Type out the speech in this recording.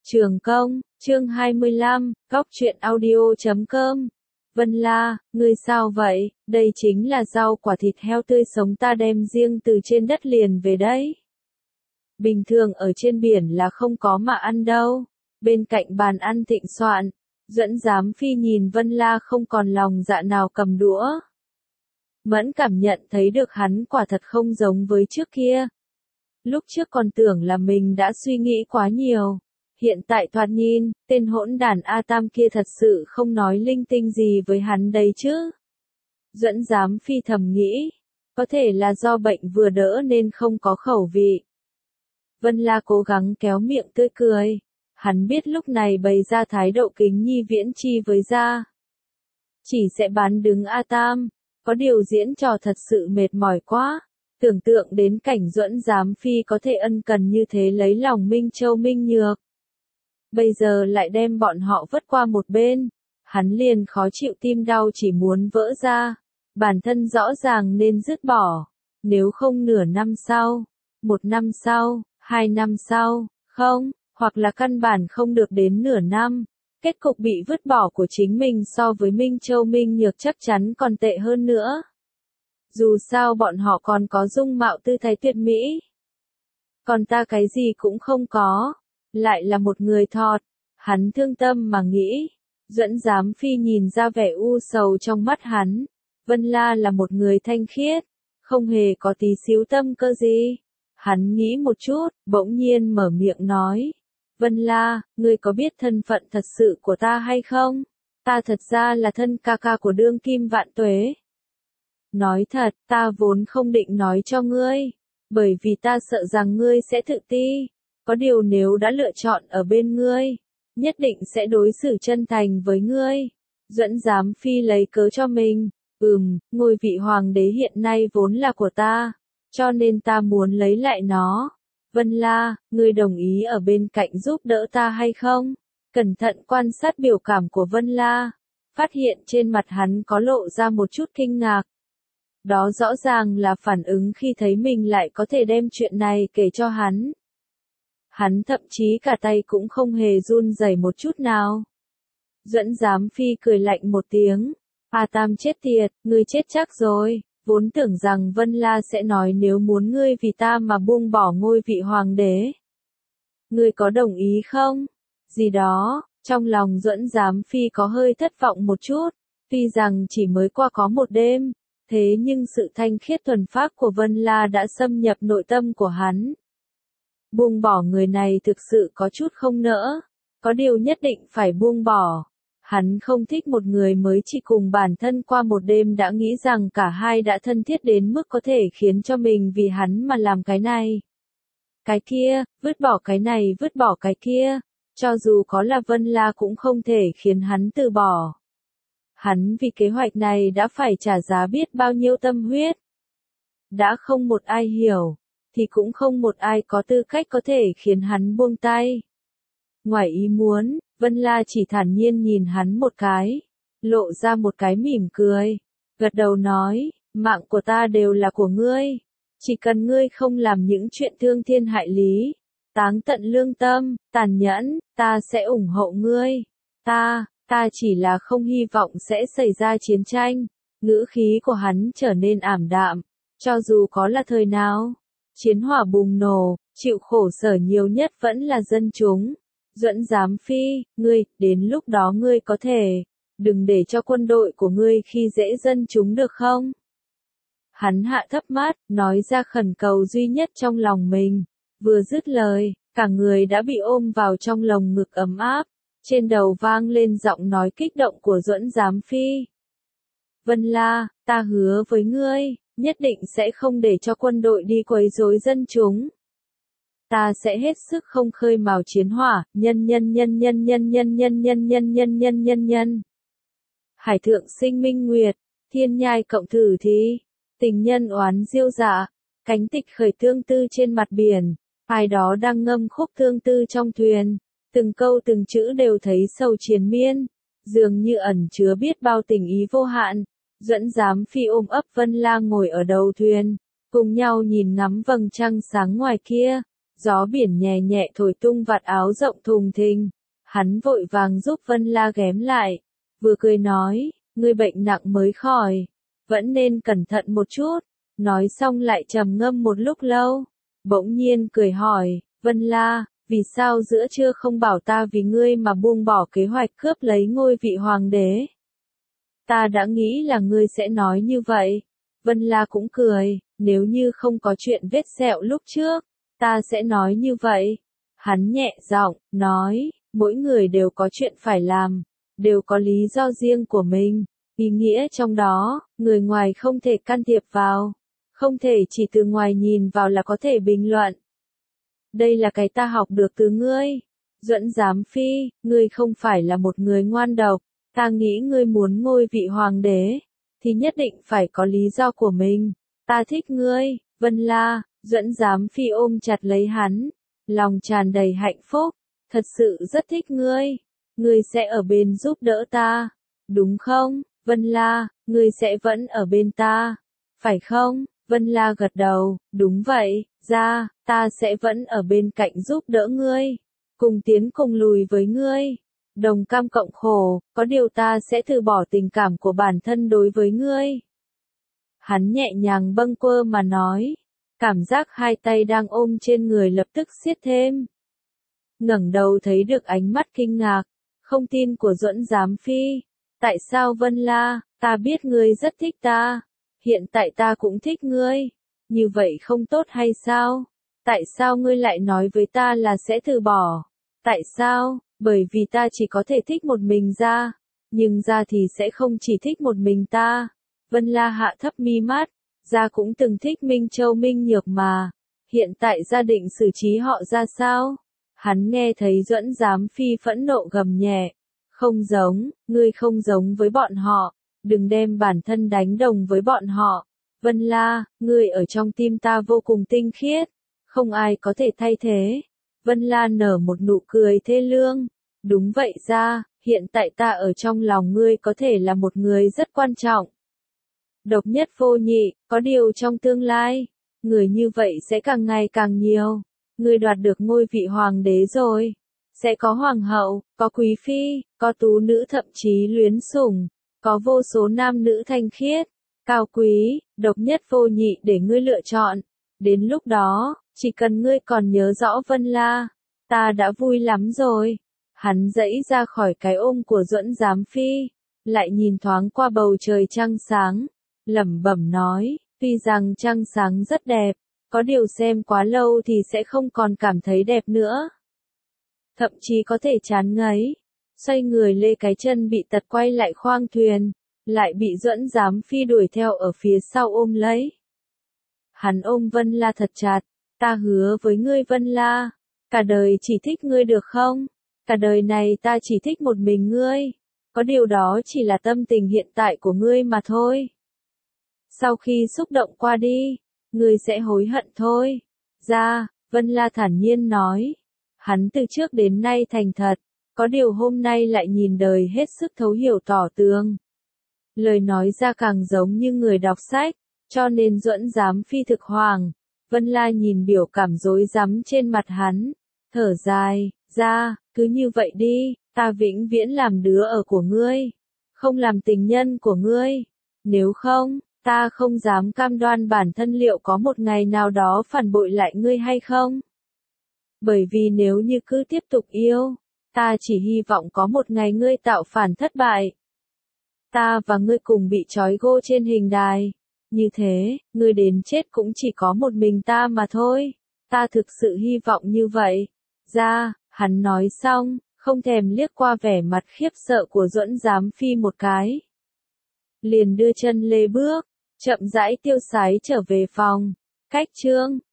Trường công, chương 25, góc truyện audio.com. Vân La, ngươi sao vậy? Đây chính là rau quả thịt heo tươi sống ta đem riêng từ trên đất liền về đấy. Bình thường ở trên biển là không có mà ăn đâu. Bên cạnh bàn ăn thịnh soạn, Duẫn Giám Phi nhìn Vân La không còn lòng dạ nào cầm đũa. Mẫn cảm nhận thấy được hắn quả thật không giống với trước kia. Lúc trước còn tưởng là mình đã suy nghĩ quá nhiều. Hiện tại thoạt nhìn, tên hỗn đản A Tam kia thật sự không nói linh tinh gì với hắn đấy chứ. Duẫn Giám Phi thầm nghĩ, có thể là do bệnh vừa đỡ nên không có khẩu vị. Vân La cố gắng kéo miệng tươi cười. Hắn biết lúc này bày ra thái độ kính nhi viễn chi với gia. Chỉ sẽ bán đứng A Tam, có điều diễn trò thật sự mệt mỏi quá. Tưởng tượng đến cảnh Duẫn Giám Phi có thể ân cần như thế lấy lòng Minh Châu Minh Nhược. Bây giờ lại đem bọn họ vứt qua một bên. Hắn liền khó chịu tim đau chỉ muốn vỡ ra. Bản thân rõ ràng nên dứt bỏ. Nếu không nửa năm sau, 1 năm sau, 2 năm sau, không, hoặc là căn bản không được đến nửa năm. Kết cục bị vứt bỏ của chính mình so với Minh Châu Minh Nhược chắc chắn còn tệ hơn nữa. Dù sao bọn họ còn có dung mạo tư thái tuyệt mỹ. Còn ta cái gì cũng không có. Lại là một người thọt. Hắn thương tâm mà nghĩ. Duẫn Giám Phi nhìn ra vẻ u sầu trong mắt hắn. Vân La là một người thanh khiết. Không hề có tí xíu tâm cơ gì. Hắn nghĩ một chút, bỗng nhiên mở miệng nói. Vân La, ngươi có biết thân phận thật sự của ta hay không? Ta thật ra là thân ca ca của đương kim Vạn Tuế. Nói thật, ta vốn không định nói cho ngươi. Bởi vì ta sợ rằng ngươi sẽ tự ti. Có điều nếu đã lựa chọn ở bên ngươi, nhất định sẽ đối xử chân thành với ngươi. Duẫn Giám Phi lấy cớ cho mình. Ngôi vị hoàng đế hiện nay vốn là của ta. Cho nên ta muốn lấy lại nó. Vân La, ngươi đồng ý ở bên cạnh giúp đỡ ta hay không? Cẩn thận quan sát biểu cảm của Vân La. Phát hiện trên mặt hắn có lộ ra một chút kinh ngạc. Đó rõ ràng là phản ứng khi thấy mình lại có thể đem chuyện này kể cho hắn. Hắn thậm chí cả tay cũng không hề run rẩy một chút nào. Duẫn Giám Phi cười lạnh một tiếng. A Tam chết tiệt, ngươi chết chắc rồi. Vốn tưởng rằng Vân La sẽ nói nếu muốn ngươi vì ta mà buông bỏ ngôi vị hoàng đế. Ngươi có đồng ý không? Gì đó, trong lòng Duẫn Giám Phi có hơi thất vọng một chút. Tuy rằng chỉ mới qua có một đêm, thế nhưng sự thanh khiết thuần phác của Vân La đã xâm nhập nội tâm của hắn. Buông bỏ người này thực sự có chút không nỡ. Có điều nhất định phải buông bỏ. Hắn không thích một người mới chỉ cùng bản thân qua một đêm đã nghĩ rằng cả hai đã thân thiết đến mức có thể khiến cho mình vì hắn mà làm cái này. Cái kia, vứt bỏ cái này vứt bỏ cái kia. Cho dù có là Vân La cũng không thể khiến hắn từ bỏ. Hắn vì kế hoạch này đã phải trả giá biết bao nhiêu tâm huyết. Đã không một ai hiểu, thì cũng không một ai có tư cách có thể khiến hắn buông tay. Ngoài ý muốn, Vân La chỉ thản nhiên nhìn hắn một cái, lộ ra một cái mỉm cười, gật đầu nói, mạng của ta đều là của ngươi, chỉ cần ngươi không làm những chuyện thương thiên hại lý, táng tận lương tâm, tàn nhẫn, ta sẽ ủng hộ ngươi. Ta chỉ là không hy vọng sẽ xảy ra chiến tranh. Ngữ khí của hắn trở nên ảm đạm, cho dù có là thời nào. Chiến hỏa bùng nổ, chịu khổ sở nhiều nhất vẫn là dân chúng. Duẫn Giám Phi, ngươi, đến lúc đó ngươi có thể, đừng để cho quân đội của ngươi khi dễ dân chúng được không? Hắn hạ thấp mắt, nói ra khẩn cầu duy nhất trong lòng mình. Vừa dứt lời, cả người đã bị ôm vào trong lồng ngực ấm áp. Trên đầu vang lên giọng nói kích động của Duẫn Giám Phi. Vân La, ta hứa với ngươi, nhất định sẽ không để cho quân đội đi quấy rối dân chúng. Ta sẽ hết sức không khơi mào chiến hỏa, nhân. Hải thượng sinh minh nguyệt, thiên nhai cộng thử thí, tình nhân oán diêu dạ, cánh tịch khởi tương tư trên mặt biển, ai đó đang ngâm khúc tương tư trong thuyền, từng câu từng chữ đều thấy sầu triền miên, dường như ẩn chứa biết bao tình ý vô hạn. Duẫn Giám Phi ôm ấp Vân La ngồi ở đầu thuyền, cùng nhau nhìn ngắm vầng trăng sáng ngoài kia. Gió biển nhẹ nhẹ thổi tung vạt áo rộng thùng thình. Hắn vội vàng giúp Vân La ghém lại, vừa cười nói, ngươi bệnh nặng mới khỏi, vẫn nên cẩn thận một chút. Nói xong lại trầm ngâm một lúc lâu, bỗng nhiên cười hỏi, Vân La, vì sao giữa trưa không bảo ta vì ngươi mà buông bỏ kế hoạch cướp lấy ngôi vị hoàng đế? Ta đã nghĩ là ngươi sẽ nói như vậy. Vân La cũng cười, nếu như không có chuyện vết sẹo lúc trước, ta sẽ nói như vậy. Hắn nhẹ giọng, nói, mỗi người đều có chuyện phải làm, đều có lý do riêng của mình. Ý nghĩa trong đó, người ngoài không thể can thiệp vào, không thể chỉ từ ngoài nhìn vào là có thể bình luận. Đây là cái ta học được từ ngươi. Duẫn Giám Phi, ngươi không phải là một người ngoan độc, ta nghĩ ngươi muốn ngôi vị hoàng đế, thì nhất định phải có lý do của mình. Ta thích ngươi, Vân La. Duẫn Giám Phi ôm chặt lấy hắn, lòng tràn đầy hạnh phúc, thật sự rất thích ngươi. Ngươi sẽ ở bên giúp đỡ ta, đúng không, Vân La, ngươi sẽ vẫn ở bên ta, phải không? Vân La gật đầu, đúng vậy, ta sẽ vẫn ở bên cạnh giúp đỡ ngươi, cùng tiến cùng lùi với ngươi, đồng cam cộng khổ, có điều ta sẽ từ bỏ tình cảm của bản thân đối với ngươi. Hắn nhẹ nhàng bâng quơ mà nói, cảm giác hai tay đang ôm trên người lập tức siết thêm. Ngẩng đầu thấy được ánh mắt kinh ngạc, không tin của Duẫn Giám Phi. Tại sao Vân La, ta biết ngươi rất thích ta, hiện tại ta cũng thích ngươi, như vậy không tốt hay sao? Tại sao ngươi lại nói với ta là sẽ từ bỏ? Tại sao? Bởi vì ta chỉ có thể thích một mình ra, nhưng ra thì sẽ không chỉ thích một mình ta. Vân La hạ thấp mi mắt, ra cũng từng thích Minh Châu Minh Nhược mà, hiện tại gia định xử trí họ ra sao? Hắn nghe thấy Duẫn Giám Phi phẫn nộ gầm nhẹ, không giống, ngươi không giống với bọn họ, đừng đem bản thân đánh đồng với bọn họ. Vân La, ngươi ở trong tim ta vô cùng tinh khiết, không ai có thể thay thế. Vân La nở một nụ cười thê lương, đúng vậy ra, hiện tại ta ở trong lòng ngươi có thể là một người rất quan trọng. Độc nhất vô nhị, có điều trong tương lai, người như vậy sẽ càng ngày càng nhiều. Ngươi đoạt được ngôi vị hoàng đế rồi, sẽ có hoàng hậu, có quý phi, có tú nữ thậm chí luyến sủng, có vô số nam nữ thanh khiết, cao quý, độc nhất vô nhị để ngươi lựa chọn. Đến lúc đó, chỉ cần ngươi còn nhớ rõ Vân La, ta đã vui lắm rồi. Hắn giãy ra khỏi cái ôm của Duẫn Giám Phi, lại nhìn thoáng qua bầu trời trăng sáng, lẩm bẩm nói, tuy rằng trăng sáng rất đẹp, có điều xem quá lâu thì sẽ không còn cảm thấy đẹp nữa. Thậm chí có thể chán ngấy. Xoay người lê cái chân bị tật quay lại khoang thuyền, lại bị Duẫn Giám Phi đuổi theo ở phía sau ôm lấy. Hắn ôm Vân La thật chặt, ta hứa với ngươi Vân La, cả đời chỉ thích ngươi được không? Cả đời này ta chỉ thích một mình ngươi, có điều đó chỉ là tâm tình hiện tại của ngươi mà thôi. Sau khi xúc động qua đi, ngươi sẽ hối hận thôi. Vân La thản nhiên nói. Hắn từ trước đến nay thành thật, có điều hôm nay lại nhìn đời hết sức thấu hiểu tỏ tường. Lời nói ra càng giống như người đọc sách, cho nên Duẫn Giám Phi thực hoàng. Vân La nhìn biểu cảm rối rắm trên mặt hắn, thở dài, cứ như vậy đi, ta vĩnh viễn làm đứa ở của ngươi, không làm tình nhân của ngươi. Nếu không, ta không dám cam đoan bản thân liệu có một ngày nào đó phản bội lại ngươi hay không. Bởi vì nếu như cứ tiếp tục yêu, ta chỉ hy vọng có một ngày ngươi tạo phản thất bại. Ta và ngươi cùng bị trói gô trên hình đài. Như thế, ngươi đến chết cũng chỉ có một mình ta mà thôi. Ta thực sự hy vọng như vậy. Hắn nói xong, không thèm liếc qua vẻ mặt khiếp sợ của Duẫn Giám Phi một cái. Liền đưa chân lê bước, chậm rãi tiêu sái trở về phòng. Cách chương